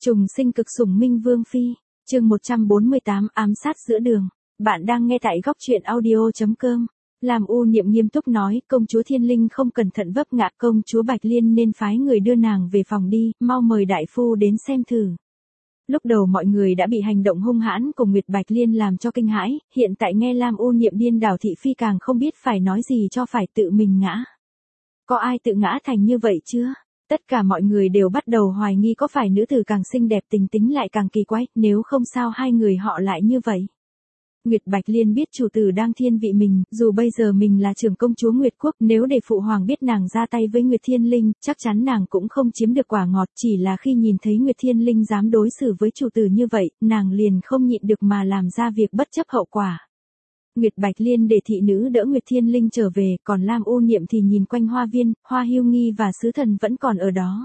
Trùng sinh cực sủng Minh Vương Phi, chương 148 ám sát giữa đường. Bạn đang nghe tại góc truyện audio.com. Lam U Niệm nghiêm túc nói, công chúa Thiên Linh không cẩn thận vấp ngã, công chúa Bạch Liên nên phái người đưa nàng về phòng đi, mau mời đại phu đến xem thử. Lúc đầu mọi người đã bị hành động hung hãn của Nguyệt Bạch Liên làm cho kinh hãi, hiện tại nghe Lam U Niệm điên đảo thị phi càng không biết phải nói gì cho phải tự mình ngã. Có ai tự ngã thành như vậy chưa? Tất cả mọi người đều bắt đầu hoài nghi có phải nữ tử càng xinh đẹp tình tính lại càng kỳ quái, nếu không sao hai người họ lại như vậy. Nguyệt Bạch Liên biết chủ tử đang thiên vị mình, dù bây giờ mình là trưởng công chúa Nguyệt Quốc, nếu để phụ hoàng biết nàng ra tay với Nguyệt Thiên Linh, chắc chắn nàng cũng không chiếm được quả ngọt, chỉ là khi nhìn thấy Nguyệt Thiên Linh dám đối xử với chủ tử như vậy, nàng liền không nhịn được mà làm ra việc bất chấp hậu quả. Nguyệt Bạch Liên để thị nữ đỡ Nguyệt Thiên Linh trở về, còn Lam U Niệm thì nhìn quanh hoa viên, Hoa Hiêu Nghi và sứ thần vẫn còn ở đó.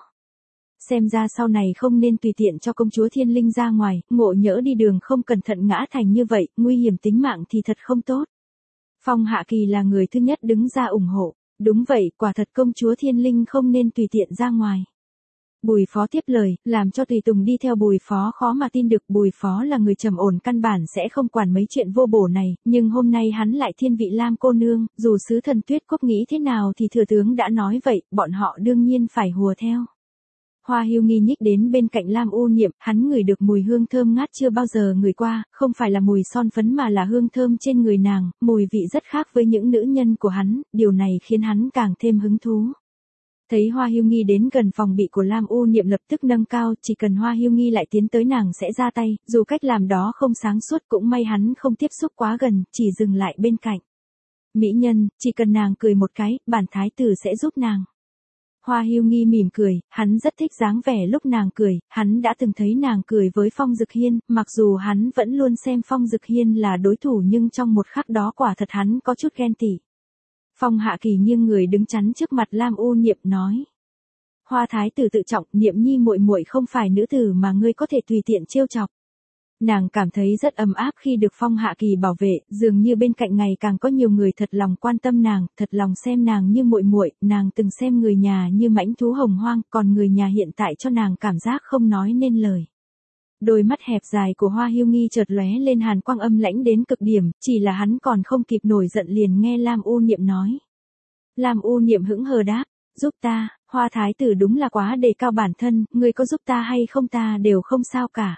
Xem ra sau này không nên tùy tiện cho công chúa Thiên Linh ra ngoài, ngộ nhỡ đi đường không cẩn thận ngã thành như vậy, nguy hiểm tính mạng thì thật không tốt. Phong Hạ Kỳ là người thứ nhất đứng ra ủng hộ. Đúng vậy, quả thật công chúa Thiên Linh không nên tùy tiện ra ngoài. Bùi Phó tiếp lời, làm cho tùy tùng đi theo Bùi Phó khó mà tin được. Bùi Phó là người trầm ổn căn bản sẽ không quản mấy chuyện vô bổ này, nhưng hôm nay hắn lại thiên vị Lam cô nương, dù sứ thần Tuyết Quốc nghĩ thế nào thì thừa tướng đã nói vậy, bọn họ đương nhiên phải hùa theo. Hoa Hiêu Nghi nhích đến bên cạnh Lam U Niệm, hắn ngửi được mùi hương thơm ngát chưa bao giờ ngửi qua, không phải là mùi son phấn mà là hương thơm trên người nàng, mùi vị rất khác với những nữ nhân của hắn, điều này khiến hắn càng thêm hứng thú. Thấy Hoa Hiêu Nghi đến gần phòng bị của Lam U Niệm lập tức nâng cao, chỉ cần Hoa Hiêu Nghi lại tiến tới nàng sẽ ra tay, dù cách làm đó không sáng suốt cũng may hắn không tiếp xúc quá gần, chỉ dừng lại bên cạnh. Mỹ nhân, chỉ cần nàng cười một cái, bản thái tử sẽ giúp nàng. Hoa Hiêu Nghi mỉm cười, hắn rất thích dáng vẻ lúc nàng cười, hắn đã từng thấy nàng cười với Phong Dực Hiên, mặc dù hắn vẫn luôn xem Phong Dực Hiên là đối thủ nhưng trong một khắc đó quả thật hắn có chút ghen tị. Phong Hạ Kỳ nghiêng người đứng chắn trước mặt Lam U Niệm nói. Hoa thái tử tự trọng, Niệm nhi muội muội không phải nữ tử mà ngươi có thể tùy tiện trêu chọc. Nàng cảm thấy rất ấm áp khi được Phong Hạ Kỳ bảo vệ, dường như bên cạnh ngày càng có nhiều người thật lòng quan tâm nàng, thật lòng xem nàng như muội muội, nàng từng xem người nhà như mãnh thú hồng hoang, còn người nhà hiện tại cho nàng cảm giác không nói nên lời. Đôi mắt hẹp dài của Hoa Hiêu Nghi chợt lóe lên hàn quang âm lãnh đến cực điểm, chỉ là hắn còn không kịp nổi giận liền nghe Lam U Niệm nói. Lam U Niệm hững hờ đáp, giúp ta, Hoa thái tử đúng là quá đề cao bản thân, ngươi có giúp ta hay không ta đều không sao cả.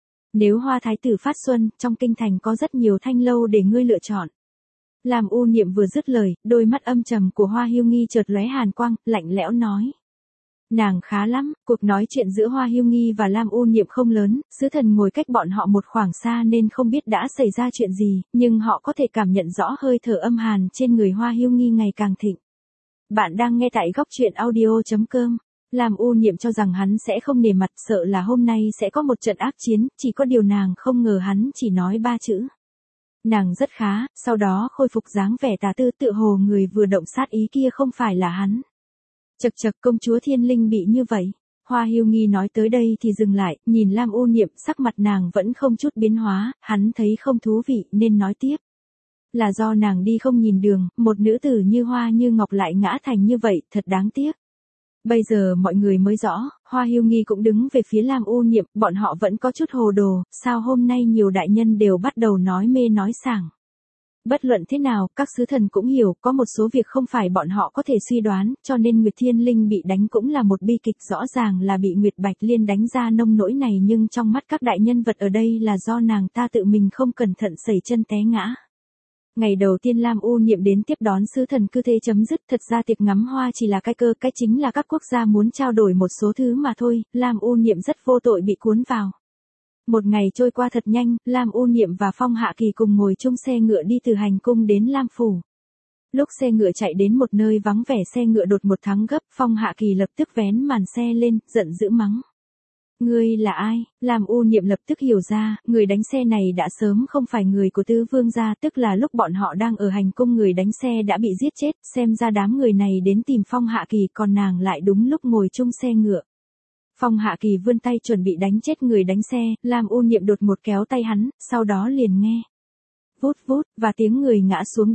Nếu Hoa thái tử phát xuân, trong kinh thành có rất nhiều thanh lâu để ngươi lựa chọn. Lam U Niệm vừa dứt lời, đôi mắt âm trầm của Hoa Hiêu Nghi chợt lóe hàn quang, lạnh lẽo nói. Nàng khá lắm, cuộc nói chuyện giữa Hoa Hiêu Nghi và Lam U Niệm không lớn, sứ thần ngồi cách bọn họ một khoảng xa nên không biết đã xảy ra chuyện gì, nhưng họ có thể cảm nhận rõ hơi thở âm hàn trên người Hoa Hiêu Nghi ngày càng thịnh. Bạn đang nghe tại góc truyện audio.com. Lam U Niệm cho rằng hắn sẽ không nể mặt, sợ là hôm nay sẽ có một trận ác chiến, chỉ có điều nàng không ngờ hắn chỉ nói 3 chữ. Nàng rất khá, sau đó khôi phục dáng vẻ tà tư tự hồ người vừa động sát ý kia không phải là hắn. Chậc chậc, công chúa Thiên Linh bị như vậy. Hoa Hiêu Nghi nói tới đây thì dừng lại, nhìn Lam U Niệm, sắc mặt nàng vẫn không chút biến hóa, hắn thấy không thú vị nên nói tiếp. Là do nàng đi không nhìn đường, một nữ tử như Hoa như Ngọc lại ngã thành như vậy, thật đáng tiếc. Bây giờ mọi người mới rõ, Hoa Hiêu Nghi cũng đứng về phía Lam U Niệm, bọn họ vẫn có chút hồ đồ, sao hôm nay nhiều đại nhân đều bắt đầu nói mê nói sảng. Bất luận thế nào, các sứ thần cũng hiểu, có một số việc không phải bọn họ có thể suy đoán, cho nên Nguyệt Thiên Linh bị đánh cũng là một bi kịch, rõ ràng là bị Nguyệt Bạch Liên đánh ra nông nỗi này nhưng trong mắt các đại nhân vật ở đây là do nàng ta tự mình không cẩn thận sẩy chân té ngã. Ngày đầu tiên Lam U Niệm đến tiếp đón sứ thần cứ thế chấm dứt, thật ra tiệc ngắm hoa chỉ là cái chính là các quốc gia muốn trao đổi một số thứ mà thôi, Lam U Niệm rất vô tội bị cuốn vào. Một ngày trôi qua thật nhanh, Lam U Niệm và Phong Hạ Kỳ cùng ngồi chung xe ngựa đi từ hành cung đến Lam Phủ. Lúc xe ngựa chạy đến một nơi vắng vẻ xe ngựa đột một thắng gấp, Phong Hạ Kỳ lập tức vén màn xe lên, giận dữ mắng. Ngươi là ai? Lam U Niệm lập tức hiểu ra, người đánh xe này đã sớm không phải người của Tứ Vương gia, tức là lúc bọn họ đang ở hành cung người đánh xe đã bị giết chết, xem ra đám người này đến tìm Phong Hạ Kỳ còn nàng lại đúng lúc ngồi chung xe ngựa. Phong Hạ Kỳ vươn tay chuẩn bị đánh chết người đánh xe, Lam U Niệm đột một kéo tay hắn, sau đó liền nghe. Vút vút, và tiếng người ngã xuống đất.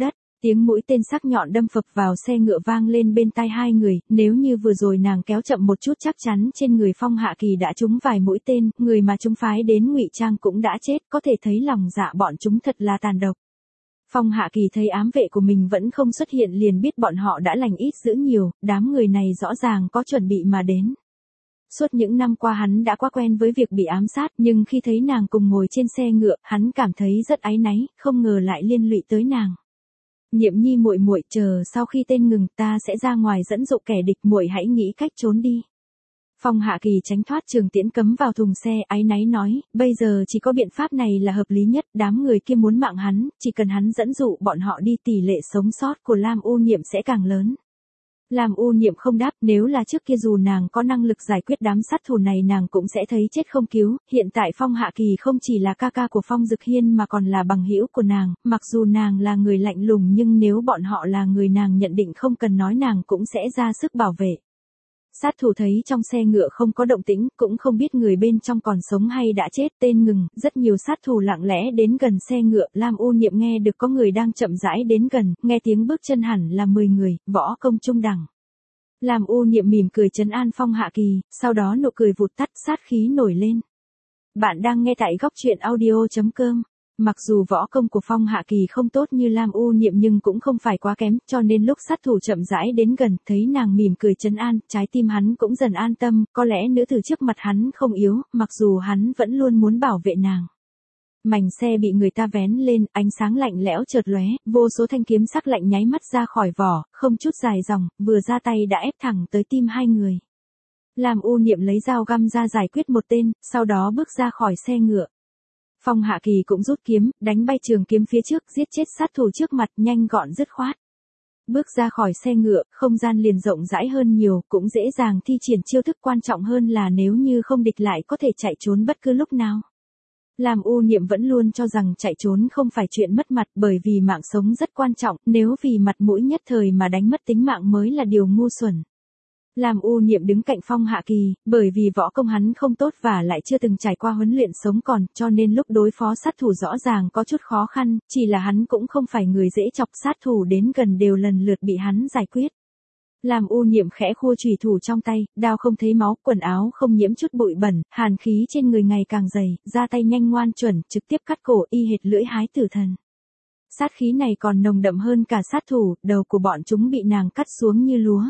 Tiếng mũi tên sắc nhọn đâm phập vào xe ngựa vang lên bên tai hai người, nếu như vừa rồi nàng kéo chậm một chút chắc chắn trên người Phong Hạ Kỳ đã trúng vài mũi tên, người mà chúng phái đến ngụy trang cũng đã chết, có thể thấy lòng dạ bọn chúng thật là tàn độc. Phong Hạ Kỳ thấy ám vệ của mình vẫn không xuất hiện liền biết bọn họ đã lành ít dữ nhiều, đám người này rõ ràng có chuẩn bị mà đến. Suốt những năm qua hắn đã quá quen với việc bị ám sát, nhưng khi thấy nàng cùng ngồi trên xe ngựa, hắn cảm thấy rất áy náy, không ngờ lại liên lụy tới nàng. Niệm Nhi muội muội, chờ sau khi tên ngừng, ta sẽ ra ngoài dẫn dụ kẻ địch, muội hãy nghĩ cách trốn đi. Phong Hạ Kỳ tránh thoát trường tiễn cấm vào thùng xe, áy náy nói, bây giờ chỉ có biện pháp này là hợp lý nhất, đám người kia muốn mạng hắn, chỉ cần hắn dẫn dụ bọn họ đi tỷ lệ sống sót của Lam U Niệm sẽ càng lớn. Lam U Niệm không đáp, nếu là trước kia dù nàng có năng lực giải quyết đám sát thủ này nàng cũng sẽ thấy chết không cứu, hiện tại Phong Hạ Kỳ không chỉ là ca ca của Phong Dực Hiên mà còn là bằng hữu của nàng, mặc dù nàng là người lạnh lùng nhưng nếu bọn họ là người nàng nhận định không cần nói nàng cũng sẽ ra sức bảo vệ. Sát thủ thấy trong xe ngựa không có động tĩnh, cũng không biết người bên trong còn sống hay đã chết, tên ngừng, rất nhiều sát thủ lặng lẽ đến gần xe ngựa, Lam U Niệm nghe được có người đang chậm rãi đến gần, nghe tiếng bước chân hẳn là 10 người, võ công trung đẳng. Lam U Niệm mỉm cười trấn an Phong Hạ Kỳ, sau đó nụ cười vụt tắt, sát khí nổi lên. Bạn đang nghe tại góc truyện audio.com. Mặc dù võ công của Phong Hạ Kỳ không tốt như Lam U Niệm nhưng cũng không phải quá kém, cho nên lúc sát thủ chậm rãi đến gần, thấy nàng mỉm cười trấn an, trái tim hắn cũng dần an tâm, có lẽ nữ tử trước mặt hắn không yếu, mặc dù hắn vẫn luôn muốn bảo vệ nàng. Mảnh xe bị người ta vén lên, ánh sáng lạnh lẽo chợt lóe, vô số thanh kiếm sắc lạnh nháy mắt ra khỏi vỏ, không chút dài dòng, vừa ra tay đã ép thẳng tới tim hai người. Lam U Niệm lấy dao găm ra giải quyết một tên, sau đó bước ra khỏi xe ngựa. Phong Hạ Kỳ cũng rút kiếm, đánh bay trường kiếm phía trước, giết chết sát thủ trước mặt, nhanh gọn dứt khoát. Bước ra khỏi xe ngựa, không gian liền rộng rãi hơn nhiều, cũng dễ dàng thi triển chiêu thức, quan trọng hơn là nếu như không địch lại có thể chạy trốn bất cứ lúc nào. Lam U Niệm vẫn luôn cho rằng chạy trốn không phải chuyện mất mặt, bởi vì mạng sống rất quan trọng, nếu vì mặt mũi nhất thời mà đánh mất tính mạng mới là điều ngu xuẩn. Lam U Niệm đứng cạnh Phong Hạ Kỳ, bởi vì võ công hắn không tốt và lại chưa từng trải qua huấn luyện sống còn, cho nên lúc đối phó sát thủ rõ ràng có chút khó khăn, chỉ là hắn cũng không phải người dễ chọc, sát thủ đến gần đều lần lượt bị hắn giải quyết. Lam U Niệm khẽ khua chùy thủ trong tay, đao không thấy máu, quần áo không nhiễm chút bụi bẩn, hàn khí trên người ngày càng dày, ra tay nhanh ngoan chuẩn, trực tiếp cắt cổ y hệt lưỡi hái tử thần. Sát khí này còn nồng đậm hơn cả sát thủ, đầu của bọn chúng bị nàng cắt xuống như lúa.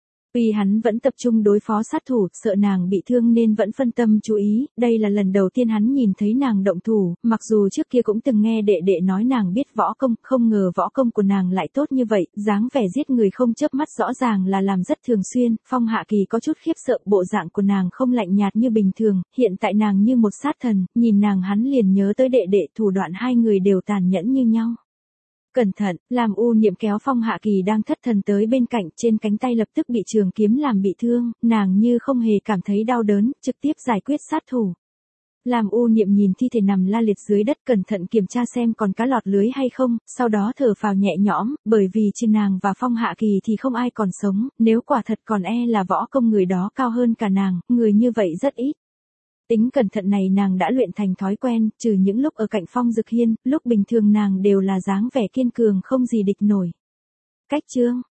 Vì hắn vẫn tập trung đối phó sát thủ, sợ nàng bị thương nên vẫn phân tâm chú ý, đây là lần đầu tiên hắn nhìn thấy nàng động thủ, mặc dù trước kia cũng từng nghe đệ đệ nói nàng biết võ công, không ngờ võ công của nàng lại tốt như vậy, dáng vẻ giết người không chớp mắt rõ ràng là làm rất thường xuyên, Phong Hạ Kỳ có chút khiếp sợ, bộ dạng của nàng không lạnh nhạt như bình thường, hiện tại nàng như một sát thần, nhìn nàng hắn liền nhớ tới đệ đệ, thủ đoạn hai người đều tàn nhẫn như nhau. Cẩn thận, Lam U Niệm kéo Phong Hạ Kỳ đang thất thần tới bên cạnh, trên cánh tay lập tức bị trường kiếm làm bị thương, nàng như không hề cảm thấy đau đớn, trực tiếp giải quyết sát thủ. Lam U Niệm nhìn thi thể nằm la liệt dưới đất, cẩn thận kiểm tra xem còn cá lọt lưới hay không, sau đó thở phào nhẹ nhõm, bởi vì trừ nàng và Phong Hạ Kỳ thì không ai còn sống, nếu quả thật còn là võ công người đó cao hơn cả nàng, người như vậy rất ít. Tính cẩn thận này nàng đã luyện thành thói quen, trừ những lúc ở cạnh Phong Dực Hiên, lúc bình thường nàng đều là dáng vẻ kiên cường không gì địch nổi. Cách chương